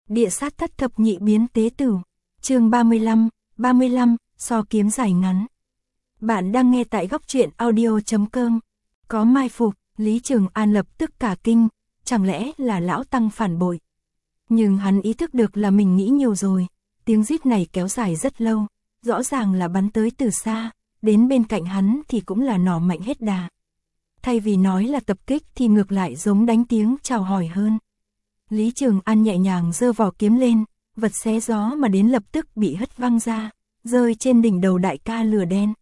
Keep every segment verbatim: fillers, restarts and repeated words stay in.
Địa sát thất thập nhị biến tế tử. Chương ba mươi lăm, ba mươi lăm, so kiếm dài ngắn. Bạn đang nghe tại góc truyện audio chấm com. Có mai phục, Lý Trường An lập tức cả kinh, chẳng lẽ là lão tăng phản bội. Nhưng hắn ý thức được là mình nghĩ nhiều rồi, tiếng rít này kéo dài rất lâu, rõ ràng là bắn tới từ xa, đến bên cạnh hắn thì cũng là nỏ mạnh hết đà. Thay vì nói là tập kích thì ngược lại giống đánh tiếng chào hỏi hơn. Lý Trường An nhẹ nhàng giơ vỏ kiếm lên, vật xé gió mà đến lập tức bị hất văng ra, rơi trên đỉnh đầu đại ca lửa đen.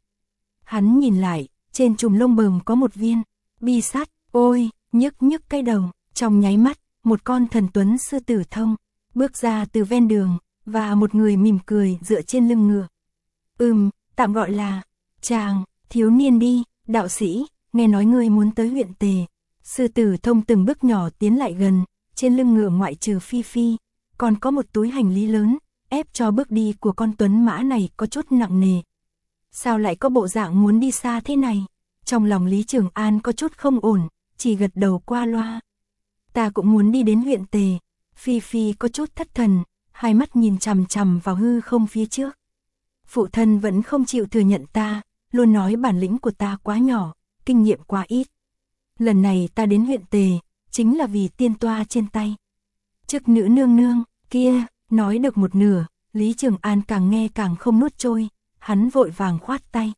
Hắn nhìn lại, trên chùm lông bờm có một viên bi sắt, ôi, nhức nhức cái đầu, trong nháy mắt, một con thần tuấn sư tử thông bước ra từ ven đường, và một người mỉm cười dựa trên lưng ngựa. Ừm, tạm gọi là chàng, thiếu niên đi, đạo sĩ, nghe nói ngươi muốn tới huyện Tề. Sư tử thông từng bước nhỏ tiến lại gần, trên lưng ngựa ngoại trừ Phi Phi, còn có một túi hành lý lớn, ép cho bước đi của con tuấn mã này có chút nặng nề. Sao lại có bộ dạng muốn đi xa thế này? Trong lòng Lý Trường An có chút không ổn, chỉ gật đầu qua loa. Ta cũng muốn đi đến huyện Tề. Phi Phi có chút thất thần, hai mắt nhìn chằm chằm vào hư không phía trước. Phụ thân vẫn không chịu thừa nhận ta, luôn nói bản lĩnh của ta quá nhỏ, kinh nghiệm quá ít. Lần này ta đến huyện Tề, chính là vì tiên toa trên tay. Chức nữ nương nương, kia, nói được một nửa, Lý Trường An càng nghe càng không nuốt trôi, hắn vội vàng khoát tay.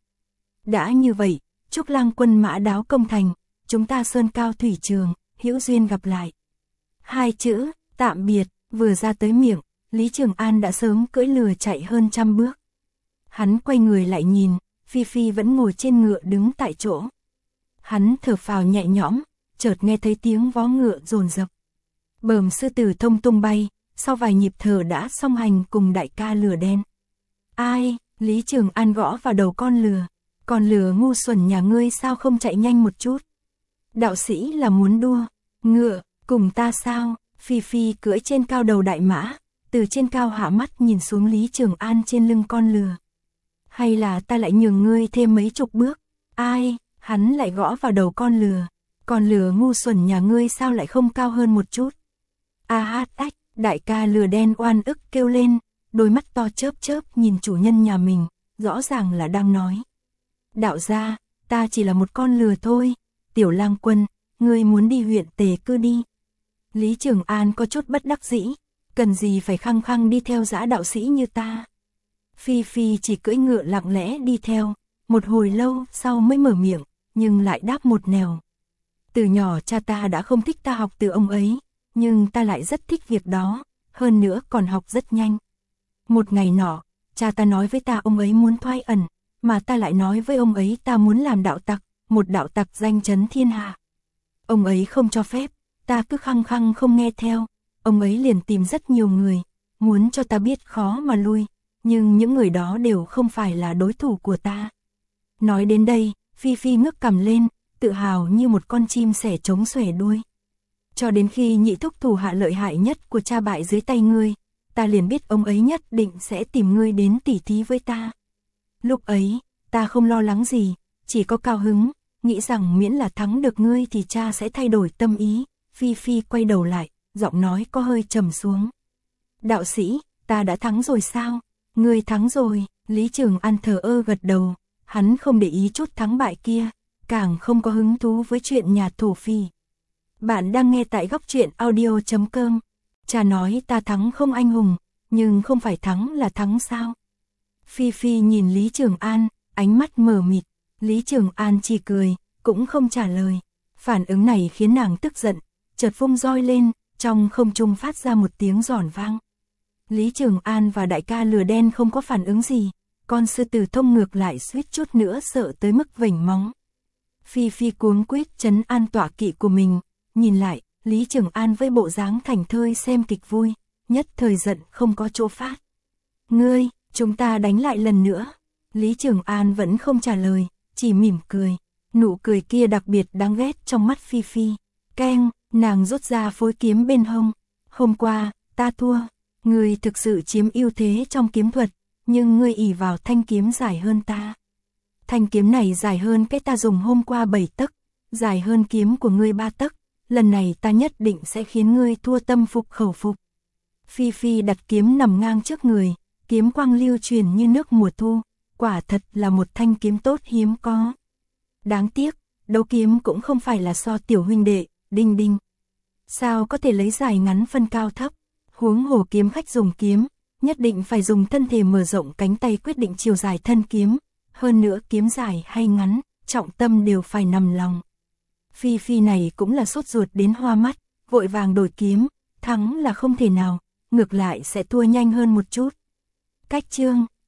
Đã như vậy, chúc lang quân mã đáo công thành, chúng ta sơn cao thủy trường, hữu duyên gặp lại. Hai chữ, tạm biệt, vừa ra tới miệng, Lý Trường An đã sớm cưỡi lừa chạy hơn trăm bước. Hắn quay người lại nhìn, Phi Phi vẫn ngồi trên ngựa đứng tại chỗ. Hắn thở phào nhẹ nhõm, chợt nghe thấy tiếng vó ngựa dồn dập. Bờm sư tử thông tung bay, sau vài nhịp thở đã song hành cùng đại ca lừa đen. Ai, Lý Trường An gõ vào đầu con lừa, con lừa ngu xuẩn nhà ngươi sao không chạy nhanh một chút? Đạo sĩ là muốn đua, ngựa, cùng ta sao? Phi Phi cưỡi trên cao đầu đại mã, từ trên cao hạ mắt nhìn xuống Lý Trường An trên lưng con lừa. Hay là ta lại nhường ngươi thêm mấy chục bước? Ai, hắn lại gõ vào đầu con lừa, con lừa ngu xuẩn nhà ngươi sao lại không cao hơn một chút? A hát ách, đại ca lừa đen oan ức kêu lên, đôi mắt to chớp chớp nhìn chủ nhân nhà mình, rõ ràng là đang nói. Đạo gia, ta chỉ là một con lừa thôi, tiểu lang quân, ngươi muốn đi huyện Tề cứ đi. Lý Trường An có chút bất đắc dĩ, cần gì phải khăng khăng đi theo dã đạo sĩ như ta. Phi Phi chỉ cưỡi ngựa lặng lẽ đi theo, một hồi lâu sau mới mở miệng, nhưng lại đáp một nẻo. Từ nhỏ cha ta đã không thích ta học từ ông ấy, nhưng ta lại rất thích việc đó, hơn nữa còn học rất nhanh. Một ngày nọ, cha ta nói với ta ông ấy muốn thoái ẩn, mà ta lại nói với ông ấy ta muốn làm đạo tặc, một đạo tặc danh chấn thiên hạ. Ông ấy không cho phép, ta cứ khăng khăng không nghe theo, ông ấy liền tìm rất nhiều người, muốn cho ta biết khó mà lui, nhưng những người đó đều không phải là đối thủ của ta. Nói đến đây, Phi Phi ngước cằm lên, tự hào như một con chim sẻ trống xòe đuôi. Cho đến khi nhị thúc thủ hạ lợi hại nhất của cha bại dưới tay ngươi, ta liền biết ông ấy nhất định sẽ tìm ngươi đến tỉ thí với ta. Lúc ấy, ta không lo lắng gì, chỉ có cao hứng, nghĩ rằng miễn là thắng được ngươi thì cha sẽ thay đổi tâm ý. Phi Phi quay đầu lại, giọng nói có hơi trầm xuống. Đạo sĩ, ta đã thắng rồi sao? Ngươi thắng rồi, Lý Trường An thờ ơ gật đầu, hắn không để ý chút thắng bại kia, càng không có hứng thú với chuyện nhà thổ phỉ. Bạn đang nghe tại góc truyện audio chấm com. Cha nói ta thắng không anh hùng, nhưng không phải thắng là thắng sao? Phi Phi nhìn Lý Trường An, ánh mắt mờ mịt, Lý Trường An chỉ cười, cũng không trả lời. Phản ứng này khiến nàng tức giận, chợt vung roi lên, trong không trung phát ra một tiếng giòn vang. Lý Trường An và đại ca lừa đen không có phản ứng gì, con sư tử thông ngược lại suýt chút nữa sợ tới mức vểnh móng. Phi Phi cuống quýt trấn an tọa kỵ của mình, nhìn lại, Lý Trường An với bộ dáng thảnh thơi xem kịch vui, nhất thời giận không có chỗ phát. Ngươi, chúng ta đánh lại lần nữa. Lý Trường An vẫn không trả lời, chỉ mỉm cười, nụ cười kia đặc biệt đáng ghét trong mắt Phi Phi. Keng, nàng rút ra phối kiếm bên hông. Hôm qua, ta thua, ngươi thực sự chiếm ưu thế trong kiếm thuật, nhưng ngươi ỷ vào thanh kiếm dài hơn ta. Thanh kiếm này dài hơn cái ta dùng hôm qua bảy tấc, dài hơn kiếm của ngươi ba tấc, lần này ta nhất định sẽ khiến ngươi thua tâm phục khẩu phục. Phi Phi đặt kiếm nằm ngang trước người, kiếm quang lưu truyền như nước mùa thu, quả thật là một thanh kiếm tốt hiếm có. Đáng tiếc, đấu kiếm cũng không phải là so tiểu huynh đệ, đinh đinh. Sao có thể lấy dài ngắn phân cao thấp, huống hồ kiếm khách dùng kiếm, nhất định phải dùng thân thể mở rộng cánh tay quyết định chiều dài thân kiếm, hơn nữa kiếm dài hay ngắn, trọng tâm đều phải nằm lòng. Phi Phi này cũng là sốt ruột đến hoa mắt, vội vàng đổi kiếm, thắng là không thể nào, ngược lại sẽ thua nhanh hơn một chút. Cách chương,